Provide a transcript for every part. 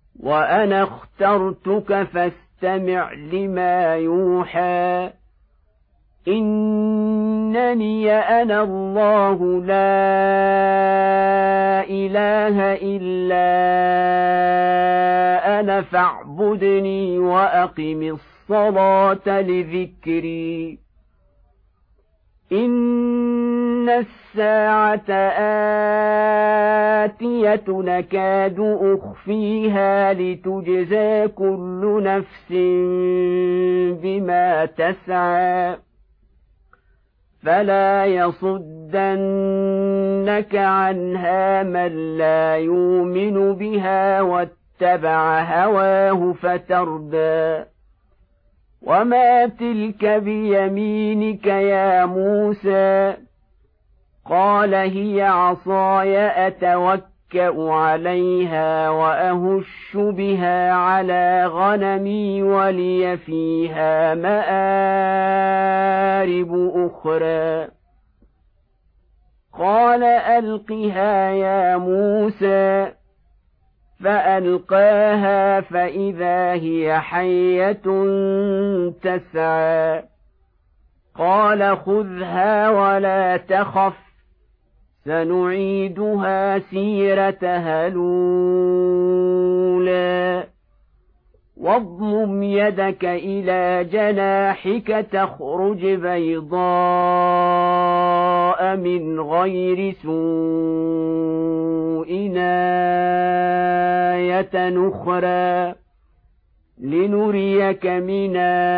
وأنا اخترتك فاستمع لما يوحى إنني أنا الله لا إله إلا أنا فاعبدني وأقم الصلاة لذكري إن الساعة آتية نكاد أخفيها لتجزى كل نفس بما تسعى فلا يصدنك عنها من لا يؤمن بها واتبع هواه فتردى وما تلك بيمينك يا موسى قال هي عصاي أتوكأ عليها وأهش بها على غنمي ولي فيها مآرب أخرى قال ألقها يا موسى فألقاها فإذا هي حية تسعى قال خذها ولا تخف سنعيدها سيرتها الأولى واضمم يدك إلى جناحك تخرج بيضاء من غير سوء آية أخرى لنريك من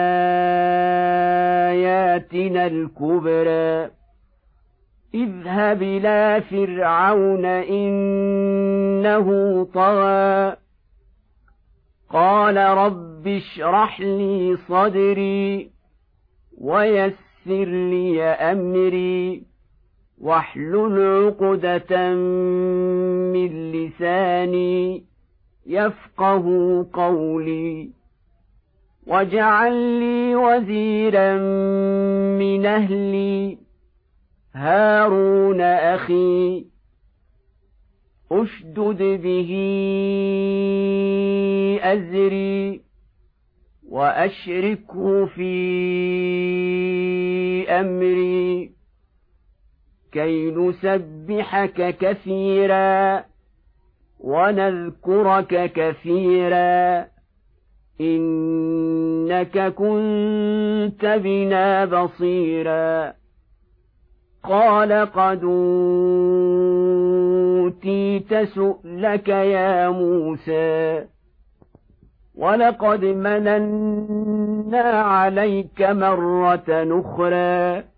آياتنا الكبرى اذهب إلى فرعون إنه طغى قال رب اشرح لي صدري ويسر لي أمري واحلل عقدة من لساني يفقه قولي واجعل لي وزيرا من أهلي هارون أخي أشدد به أزري وأشركه في أمري كي نسبحك كثيرا ونذكرك كثيرا إنك كنت بنا بصيرا قال قد أوتيت سؤلك يا موسى ولقد مننا عليك مرة أخرى